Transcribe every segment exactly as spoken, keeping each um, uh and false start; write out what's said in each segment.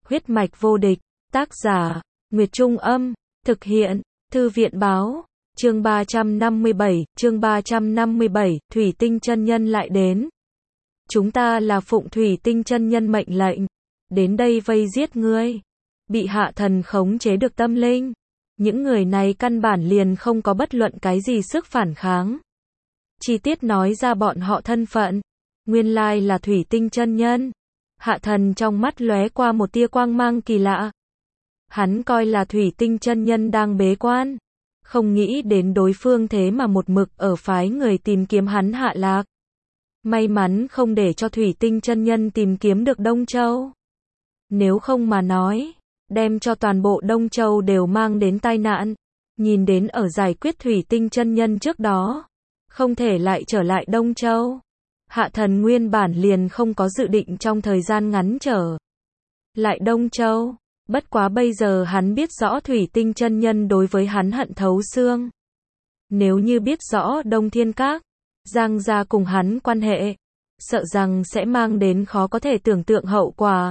Huyết mạch vô địch, tác giả, Nguyệt Trung Âm, thực hiện, Thư viện Báo, chương ba trăm năm mươi bảy, chương ba trăm năm mươi bảy, Thủy Tinh chân nhân lại đến. Chúng ta là phụng Thủy Tinh chân nhân mệnh lệnh, đến đây vây giết ngươi. Bị hạ thần khống chế được tâm linh. Những người này căn bản liền không có bất luận cái gì sức phản kháng. Chi tiết nói ra bọn họ thân phận. Nguyên lai là Thủy Tinh chân nhân. Hạ thần trong mắt lóe qua một tia quang mang kỳ lạ. Hắn coi là Thủy Tinh chân nhân đang bế quan. Không nghĩ đến đối phương thế mà một mực ở phái người tìm kiếm hắn hạ lạc. May mắn không để cho Thủy Tinh chân nhân tìm kiếm được Đông Châu. Nếu không mà nói, đem cho toàn bộ Đông Châu đều mang đến tai nạn. Nhìn đến ở giải quyết Thủy Tinh chân nhân trước đó, không thể lại trở lại Đông Châu. Hạ thần nguyên bản liền không có dự định trong thời gian ngắn trở lại Đông Châu. Bất quá bây giờ hắn biết rõ Thủy Tinh chân nhân đối với hắn hận thấu xương. Nếu như biết rõ Đông Thiên Các, Giang gia cùng hắn quan hệ, sợ rằng sẽ mang đến khó có thể tưởng tượng hậu quả.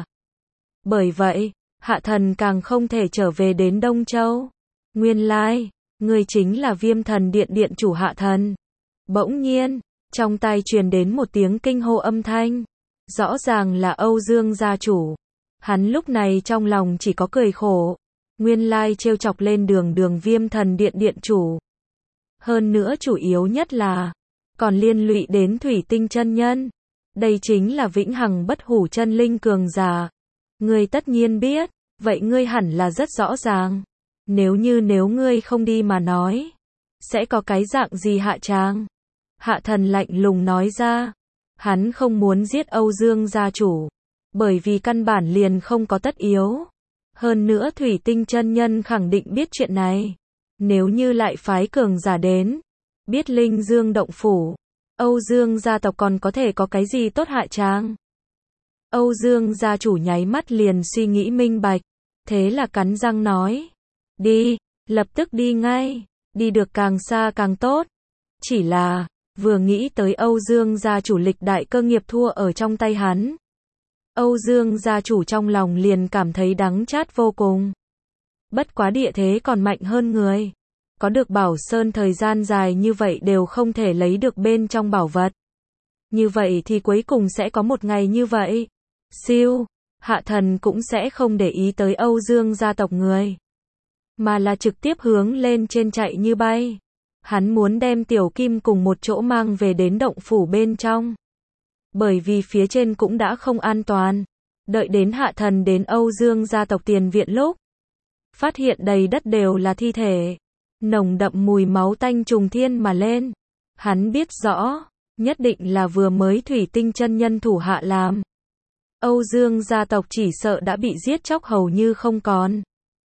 Bởi vậy, hạ thần càng không thể trở về đến Đông Châu. Nguyên lai, người chính là Viêm Thần Điện điện chủ hạ thần. Bỗng nhiên, trong tai truyền đến một tiếng kinh hô âm thanh. Rõ ràng là Âu Dương gia chủ. Hắn lúc này trong lòng chỉ có cười khổ. Nguyên lai trêu chọc lên đường đường Viêm Thần Điện điện chủ. Hơn nữa chủ yếu nhất là, còn liên lụy đến Thủy Tinh chân nhân. Đây chính là vĩnh hằng bất hủ chân linh cường giả. Ngươi tất nhiên biết, vậy ngươi hẳn là rất rõ ràng. Nếu như nếu ngươi không đi mà nói, sẽ có cái dạng gì hạ tràng? Hạ thần lạnh lùng nói ra, hắn không muốn giết Âu Dương gia chủ, bởi vì căn bản liền không có tất yếu. Hơn nữa Thủy Tinh chân nhân khẳng định biết chuyện này. Nếu như lại phái cường giả đến, biết Linh Dương động phủ, Âu Dương gia tộc còn có thể có cái gì tốt hạ tràng? Âu Dương gia chủ nháy mắt liền suy nghĩ minh bạch, thế là cắn răng nói, đi, lập tức đi ngay, đi được càng xa càng tốt. Chỉ là, vừa nghĩ tới Âu Dương gia chủ lịch đại cơ nghiệp thua ở trong tay hắn, Âu Dương gia chủ trong lòng liền cảm thấy đắng chát vô cùng. Bất quá địa thế còn mạnh hơn người. Có được Bảo Sơn thời gian dài như vậy đều không thể lấy được bên trong bảo vật. Như vậy thì cuối cùng sẽ có một ngày như vậy. Siêu, hạ thần cũng sẽ không để ý tới Âu Dương gia tộc người. Mà là trực tiếp hướng lên trên chạy như bay. Hắn muốn đem Tiểu Kim cùng một chỗ mang về đến động phủ bên trong. Bởi vì phía trên cũng đã không an toàn. Đợi đến hạ thần đến Âu Dương gia tộc tiền viện lúc, phát hiện đầy đất đều là thi thể. Nồng đậm mùi máu tanh trùng thiên mà lên. Hắn biết rõ, nhất định là vừa mới Thủy Tinh chân nhân thủ hạ làm. Âu Dương gia tộc chỉ sợ đã bị giết chóc hầu như không còn.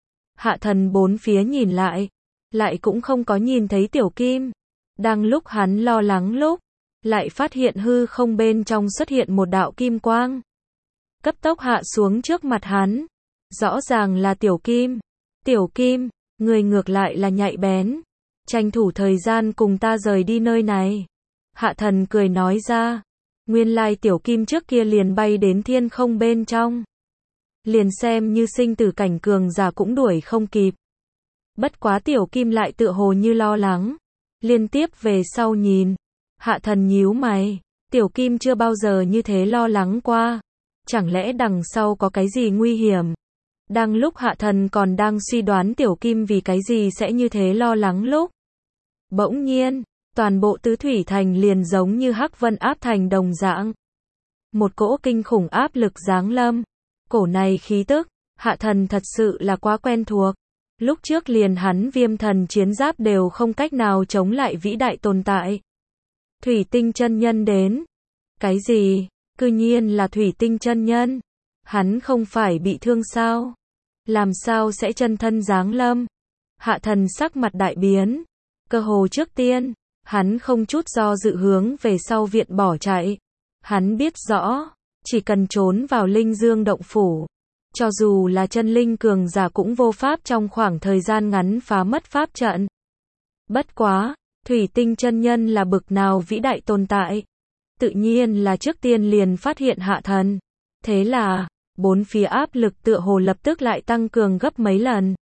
Hạ thần bốn phía nhìn lại, lại cũng không có nhìn thấy Tiểu Kim. Đang lúc hắn lo lắng lúc, lại phát hiện hư không bên trong xuất hiện một đạo kim quang. Cấp tốc hạ xuống trước mặt hắn. Rõ ràng là Tiểu Kim. Tiểu Kim, người ngược lại là nhạy bén. Tranh thủ thời gian cùng ta rời đi nơi này. Hạ thần cười nói ra. Nguyên lai Tiểu Kim trước kia liền bay đến thiên không bên trong. Liền xem như sinh tử cảnh cường giả cũng đuổi không kịp. Bất quá Tiểu Kim lại tựa hồ như lo lắng. Liên tiếp về sau nhìn. Hạ thần nhíu mày. Tiểu Kim chưa bao giờ như thế lo lắng qua. Chẳng lẽ đằng sau có cái gì nguy hiểm? Đang lúc hạ thần còn đang suy đoán Tiểu Kim vì cái gì sẽ như thế lo lắng lúc. Bỗng nhiên, toàn bộ Tứ Thủy Thành liền giống như hắc vân áp thành đồng dạng. Một cỗ kinh khủng áp lực giáng lâm. Cổ này khí tức, hạ thần thật sự là quá quen thuộc. Lúc trước liền hắn Viêm Thần chiến giáp đều không cách nào chống lại vĩ đại tồn tại. Thủy Tinh chân nhân đến. Cái gì? Cư nhiên là Thủy Tinh chân nhân. Hắn không phải bị thương sao? Làm sao sẽ chân thân giáng lâm? Hạ thần sắc mặt đại biến. Cơ hồ trước tiên, hắn không chút do dự hướng về sau viện bỏ chạy. Hắn biết rõ, chỉ cần trốn vào Linh Dương động phủ, cho dù là chân linh cường giả cũng vô pháp trong khoảng thời gian ngắn phá mất pháp trận. Bất quá, Thủy Tinh chân nhân là bực nào vĩ đại tồn tại. Tự nhiên là trước tiên liền phát hiện hạ thần. Thế là, bốn phía áp lực tựa hồ lập tức lại tăng cường gấp mấy lần.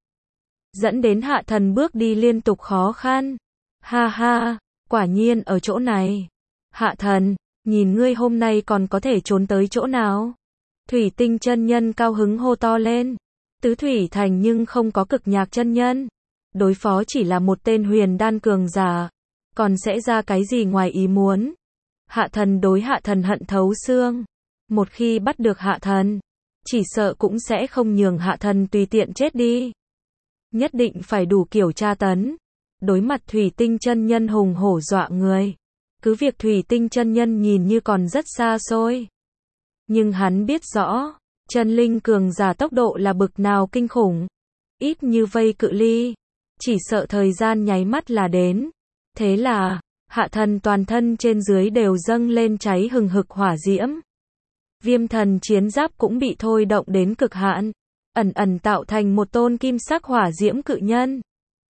Dẫn đến Hạ Thần bước đi liên tục khó khăn. Ha ha, quả nhiên ở chỗ này. Hạ Thần, nhìn ngươi hôm nay còn có thể trốn tới chỗ nào? Thủy Tinh chân nhân cao hứng hô to lên. Tứ thủy thành nhưng không có Cực Nhạc chân nhân. Đối phó chỉ là một tên huyền đan cường giả. Còn sẽ ra cái gì ngoài ý muốn? Hạ Thần đối Hạ Thần hận thấu xương. Một khi bắt được Hạ Thần, chỉ sợ cũng sẽ không nhường Hạ Thần tùy tiện chết đi. Nhất định phải đủ kiểu tra tấn. Đối mặt Thủy Tinh chân nhân hùng hổ dọa người. Cứ việc Thủy Tinh chân nhân nhìn như còn rất xa xôi. Nhưng hắn biết rõ, chân linh cường giả tốc độ là bực nào kinh khủng. Ít như vây cự ly, chỉ sợ thời gian nháy mắt là đến. Thế là, Hạ Thần toàn thân trên dưới đều dâng lên cháy hừng hực hỏa diễm. Viêm thần chiến giáp cũng bị thôi động đến cực hạn, ẩn ẩn tạo thành một tôn kim sắc hỏa diễm cự nhân.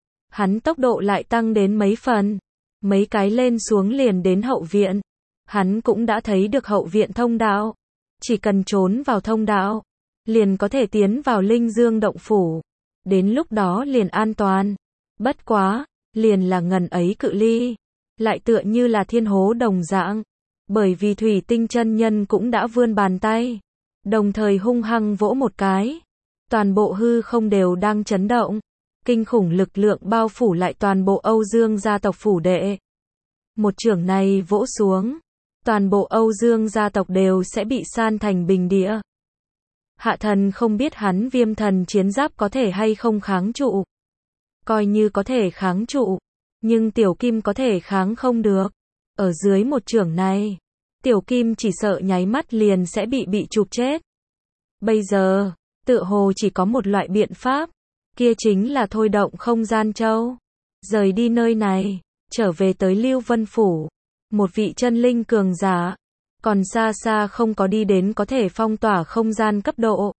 Hắn tốc độ lại tăng đến mấy phần, mấy cái lên xuống liền đến hậu viện. Hắn cũng đã thấy được hậu viện thông đạo. Chỉ cần trốn vào thông đạo, liền có thể tiến vào Linh Dương động phủ. Đến lúc đó liền an toàn. Bất quá, liền là ngần ấy cự ly, lại tựa như là thiên hố đồng dạng. Bởi vì Thủy Tinh chân nhân cũng đã vươn bàn tay, đồng thời hung hăng vỗ một cái. Toàn bộ hư không đều đang chấn động. Kinh khủng lực lượng bao phủ lại toàn bộ Âu Dương gia tộc phủ đệ. Một chưởng này vỗ xuống, toàn bộ Âu Dương gia tộc đều sẽ bị san thành bình địa. Hạ Thần không biết hắn viêm thần chiến giáp có thể hay không kháng trụ. Coi như có thể kháng trụ, nhưng Tiểu Kim có thể kháng không được. Ở dưới một chưởng này, Tiểu Kim chỉ sợ nháy mắt liền sẽ bị bị chụp chết. Bây giờ, tựa hồ chỉ có một loại biện pháp, kia chính là thôi động không gian châu. Rời đi nơi này, trở về tới Lưu Vân Phủ. Một vị chân linh cường giả, còn xa xa không có đi đến có thể phong tỏa không gian cấp độ.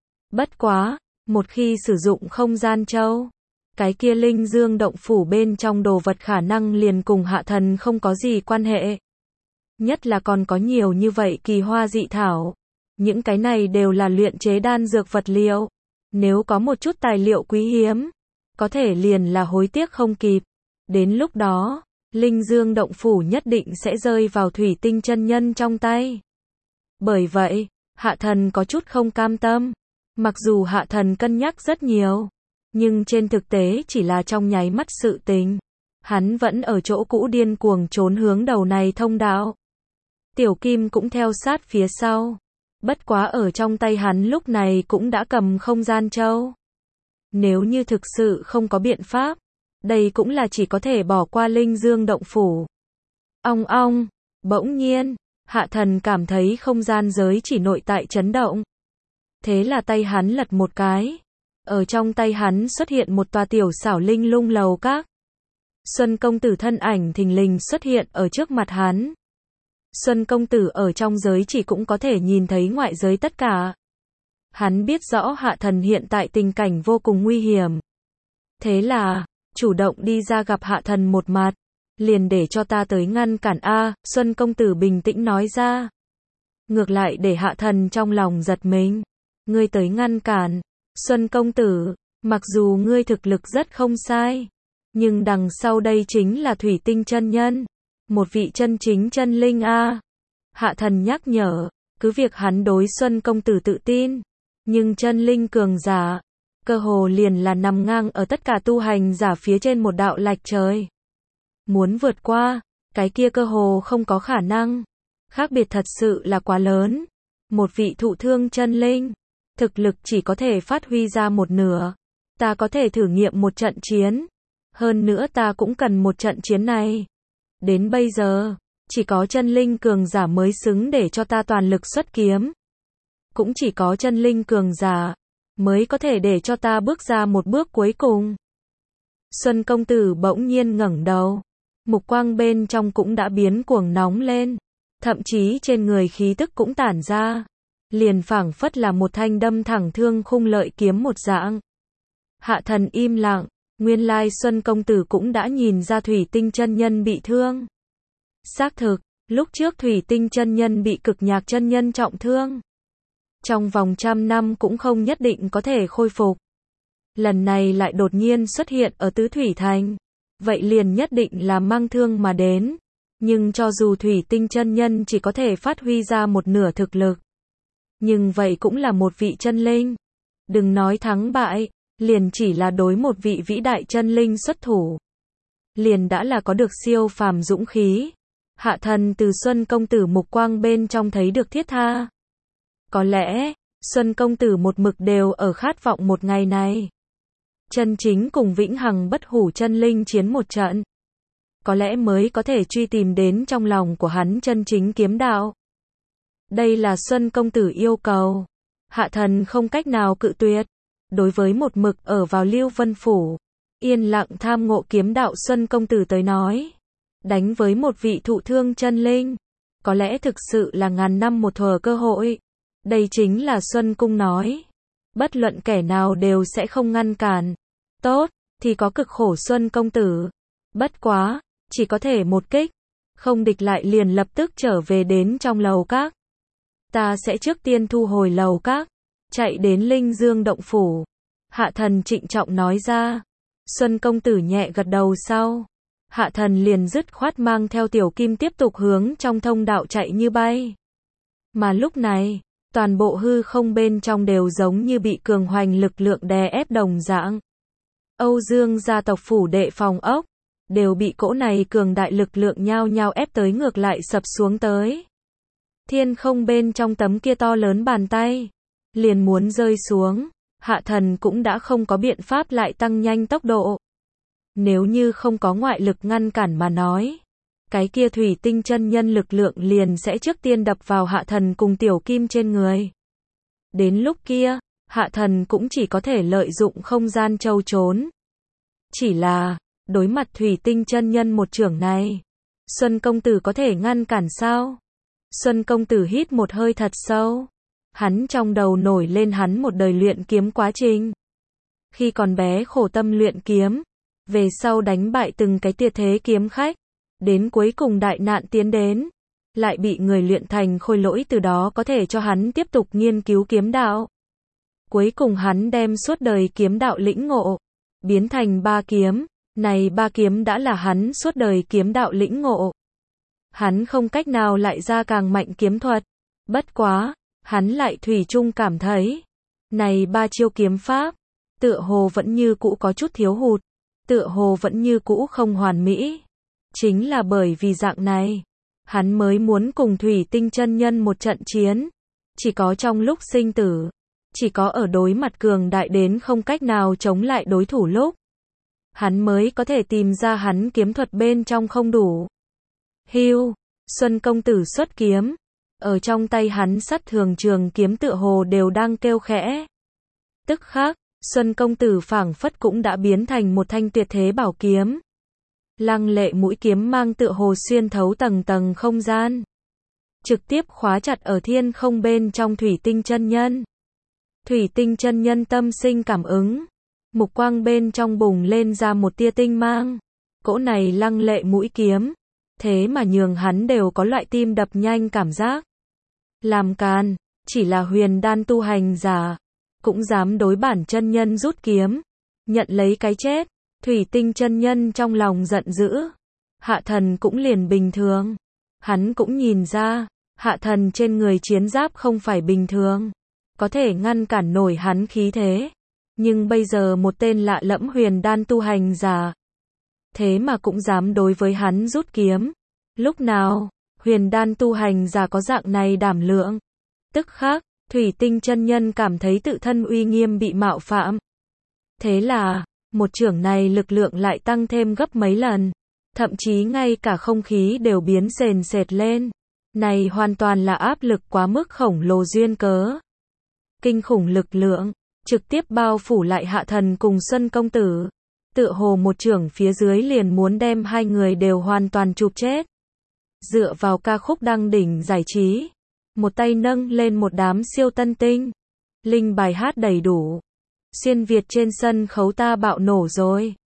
Bất quá, một khi sử dụng không gian châu, cái kia Linh Dương động phủ bên trong đồ vật khả năng liền cùng Hạ Thần không có gì quan hệ. Nhất là còn có nhiều như vậy kỳ hoa dị thảo. Những cái này đều là luyện chế đan dược vật liệu. Nếu có một chút tài liệu quý hiếm, có thể liền là hối tiếc không kịp. Đến lúc đó, Linh Dương động phủ nhất định sẽ rơi vào Thủy Tinh chân nhân trong tay. Bởi vậy, Hạ Thần có chút không cam tâm. Mặc dù Hạ Thần cân nhắc rất nhiều, nhưng trên thực tế chỉ là trong nháy mắt sự tình. Hắn vẫn ở chỗ cũ điên cuồng trốn hướng đầu này thông đạo. Tiểu Kim cũng theo sát phía sau. Bất quá ở trong tay hắn lúc này cũng đã cầm không gian châu. Nếu như thực sự không có biện pháp, đây cũng là chỉ có thể bỏ qua Linh Dương động phủ. Ong ong, bỗng nhiên, Hạ Thần cảm thấy không gian giới chỉ nội tại chấn động. Thế là tay hắn lật một cái. Ở trong tay hắn xuất hiện một tòa tiểu xảo linh lung lầu các. Xuân công tử thân ảnh thình lình xuất hiện ở trước mặt hắn. Xuân công tử ở trong giới chỉ cũng có thể nhìn thấy ngoại giới tất cả. Hắn biết rõ Hạ Thần hiện tại tình cảnh vô cùng nguy hiểm. Thế là, chủ động đi ra gặp Hạ Thần một mặt. Liền để cho ta tới ngăn cản a, Xuân công tử bình tĩnh nói ra. Ngược lại để Hạ Thần trong lòng giật mình. Ngươi tới ngăn cản. Xuân công tử, mặc dù ngươi thực lực rất không sai, nhưng đằng sau đây chính là Thủy Tinh chân nhân. Một vị chân chính chân linh a. Hạ Thần nhắc nhở, cứ việc hắn đối Xuân công tử tự tin, nhưng chân linh cường giả, cơ hồ liền là nằm ngang ở tất cả tu hành giả phía trên một đạo lạch trời. Muốn vượt qua, cái kia cơ hồ không có khả năng. Khác biệt thật sự là quá lớn. Một vị thụ thương chân linh, thực lực chỉ có thể phát huy ra một nửa. Ta có thể thử nghiệm một trận chiến. Hơn nữa ta cũng cần một trận chiến này. Đến bây giờ, chỉ có chân linh cường giả mới xứng để cho ta toàn lực xuất kiếm. Cũng chỉ có chân linh cường giả mới có thể để cho ta bước ra một bước cuối cùng. Xuân công tử bỗng nhiên ngẩng đầu. Mục quang bên trong cũng đã biến cuồng nóng lên. Thậm chí trên người khí tức cũng tản ra. Liền phảng phất là một thanh đâm thẳng thương khung lợi kiếm một dạng. Hạ Thần im lặng. Nguyên lai Xuân công tử cũng đã nhìn ra Thủy Tinh chân nhân bị thương. Xác thực, lúc trước Thủy Tinh chân nhân bị Cực Nhạc chân nhân trọng thương. trong vòng trăm năm cũng không nhất định có thể khôi phục. Lần này lại đột nhiên xuất hiện ở Tứ Thủy Thành, vậy liền nhất định là mang thương mà đến. Nhưng cho dù Thủy Tinh chân nhân chỉ có thể phát huy ra một nửa thực lực, nhưng vậy cũng là một vị chân linh. Đừng nói thắng bại, liền chỉ là đối một vị vĩ đại chân linh xuất thủ, liền đã là có được siêu phàm dũng khí. Hạ Thần từ Xuân công tử mục quang bên trong thấy được thiết tha. Có lẽ, Xuân công tử một mực đều ở khát vọng một ngày này. Chân chính cùng vĩnh hằng bất hủ chân linh chiến một trận. Có lẽ mới có thể truy tìm đến trong lòng của hắn chân chính kiếm đạo. Đây là Xuân công tử yêu cầu. Hạ Thần không cách nào cự tuyệt. Đối với một mực ở vào Lưu Vân Phủ, yên lặng tham ngộ kiếm đạo Xuân công tử tới nói, đánh với một vị thụ thương chân linh, có lẽ thực sự là ngàn năm một thuở cơ hội. Đây chính là Xuân Cung nói. Bất luận kẻ nào đều sẽ không ngăn cản. Tốt, thì có cực khổ Xuân công tử. Bất quá, chỉ có thể một kích. Không địch lại liền lập tức trở về đến trong lầu các. Ta sẽ trước tiên thu hồi lầu các, chạy đến Linh Dương động phủ. Hạ Thần trịnh trọng nói ra. Xuân công tử nhẹ gật đầu sau. Hạ Thần liền dứt khoát mang theo Tiểu Kim tiếp tục hướng trong thông đạo chạy như bay. Mà lúc này, toàn bộ hư không bên trong đều giống như bị cường hoành lực lượng đè ép đồng dạng. Âu Dương gia tộc phủ đệ phòng ốc, đều bị cỗ này cường đại lực lượng nhao nhao ép tới ngược lại sập xuống tới. Thiên không bên trong tấm kia to lớn bàn tay, liền muốn rơi xuống. Hạ Thần cũng đã không có biện pháp lại tăng nhanh tốc độ. Nếu như không có ngoại lực ngăn cản mà nói, cái kia Thủy Tinh chân nhân lực lượng liền sẽ trước tiên đập vào Hạ Thần cùng Tiểu Kim trên người. Đến lúc kia, Hạ Thần cũng chỉ có thể lợi dụng không gian trâu trốn. Chỉ là, đối mặt Thủy Tinh chân nhân một chưởng này, Xuân công tử có thể ngăn cản sao? Xuân công tử hít một hơi thật sâu. Hắn trong đầu nổi lên hắn một đời luyện kiếm quá trình. Khi còn bé khổ tâm luyện kiếm, về sau đánh bại từng cái tuyệt thế kiếm khách, đến cuối cùng đại nạn tiến đến, lại bị người luyện thành khôi lỗi, từ đó có thể cho hắn tiếp tục nghiên cứu kiếm đạo. Cuối cùng hắn đem suốt đời kiếm đạo lĩnh ngộ, biến thành ba kiếm, này ba kiếm đã là hắn suốt đời kiếm đạo lĩnh ngộ. Hắn không cách nào lại ra càng mạnh kiếm thuật, bất quá, hắn lại thủy chung cảm thấy, này ba chiêu kiếm pháp, tựa hồ vẫn như cũ có chút thiếu hụt, tựa hồ vẫn như cũ không hoàn mỹ. Chính là bởi vì dạng này, hắn mới muốn cùng Thủy Tinh chân nhân một trận chiến. Chỉ có trong lúc sinh tử, chỉ có ở đối mặt cường đại đến không cách nào chống lại đối thủ lúc, hắn mới có thể tìm ra hắn kiếm thuật bên trong không đủ. Hưu, Xuân công tử xuất kiếm, ở trong tay hắn sắt thường trường kiếm tựa hồ đều đang kêu khẽ. Tức khắc, Xuân công tử phảng phất cũng đã biến thành một thanh tuyệt thế bảo kiếm. Lăng lệ mũi kiếm mang tựa hồ xuyên thấu tầng tầng không gian, trực tiếp khóa chặt ở thiên không bên trong Thủy Tinh chân nhân. Thủy Tinh chân nhân tâm sinh cảm ứng, mục quang bên trong bùng lên ra một tia tinh mang. Cỗ này lăng lệ mũi kiếm, thế mà nhường hắn đều có loại tim đập nhanh cảm giác. Làm càn, chỉ là huyền đan tu hành giả, cũng dám đối bản chân nhân rút kiếm, nhận lấy cái chết. Thủy Tinh chân nhân trong lòng giận dữ. Hạ Thần cũng liền bình thường. Hắn cũng nhìn ra, Hạ Thần trên người chiến giáp không phải bình thường, có thể ngăn cản nổi hắn khí thế. Nhưng bây giờ một tên lạ lẫm huyền đan tu hành giả, thế mà cũng dám đối với hắn rút kiếm. Lúc nào, huyền đan tu hành giả có dạng này đảm lượng? Tức khắc, Thủy Tinh chân nhân cảm thấy tự thân uy nghiêm bị mạo phạm. Thế là, một chưởng này lực lượng lại tăng thêm gấp mấy lần, thậm chí ngay cả không khí đều biến sền sệt lên. Này hoàn toàn là áp lực quá mức khổng lồ duyên cớ. Kinh khủng lực lượng, trực tiếp bao phủ lại Hạ Thần cùng Xuân công tử. Tựa hồ một chưởng phía dưới liền muốn đem hai người đều hoàn toàn chụp chết. Dựa vào ca khúc đăng đỉnh giải trí, một tay nâng lên một đám siêu tân tinh, linh bài hát đầy đủ. Xuyên Việt trên sân khấu ta bạo nổ rồi.